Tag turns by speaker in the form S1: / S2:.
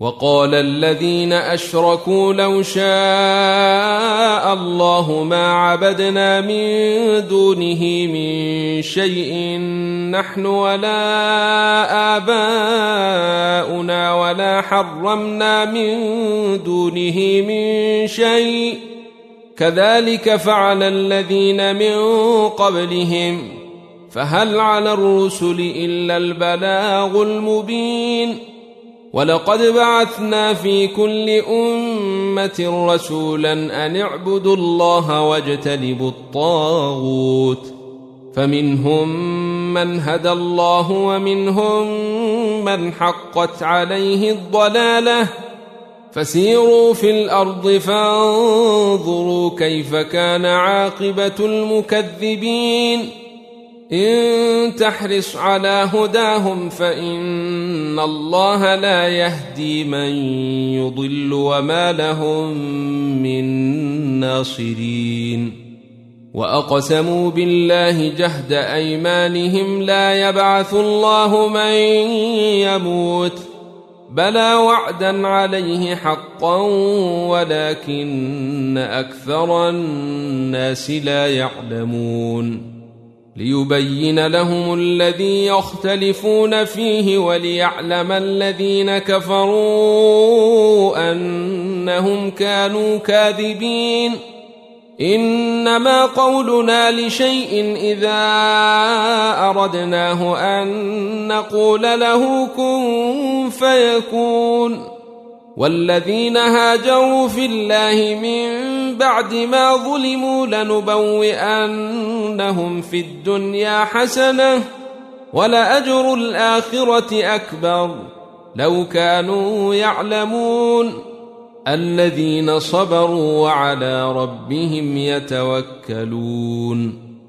S1: وقال الذين أشركوا لو شاء الله ما عبدنا من دونه من شيء نحن ولا آباؤنا ولا حرمنا من دونه من شيء كذلك فعل الذين من قبلهم فهل على الرسل إلا البلاغ المبين ولقد بعثنا في كل أمة رسولا أن اعبدوا الله واجتنبوا الطاغوت فمنهم من هدى الله ومنهم من حقت عليه الضلالة فسيروا في الأرض فانظروا كيف كان عاقبة المكذبين إن تحرص على هداهم فإن الله لا يهدي من يضل وما لهم من ناصرين وأقسموا بالله جهد أيمانهم لا يبعث الله من يموت بلى وعدا عليه حقا ولكن أكثر الناس لا يعلمون ليبين لهم الذي يختلفون فيه وليعلم الذين كفروا أنهم كانوا كاذبين إنما قولنا لشيء إذا أردناه أن نقول له كن فيكون والذين هاجروا في الله من بعد ما ظلموا لنبوئنهم في الدنيا حسنة ولأجر الآخرة أكبر لو كانوا يعلمون الذين صبروا وعلى ربهم يتوكلون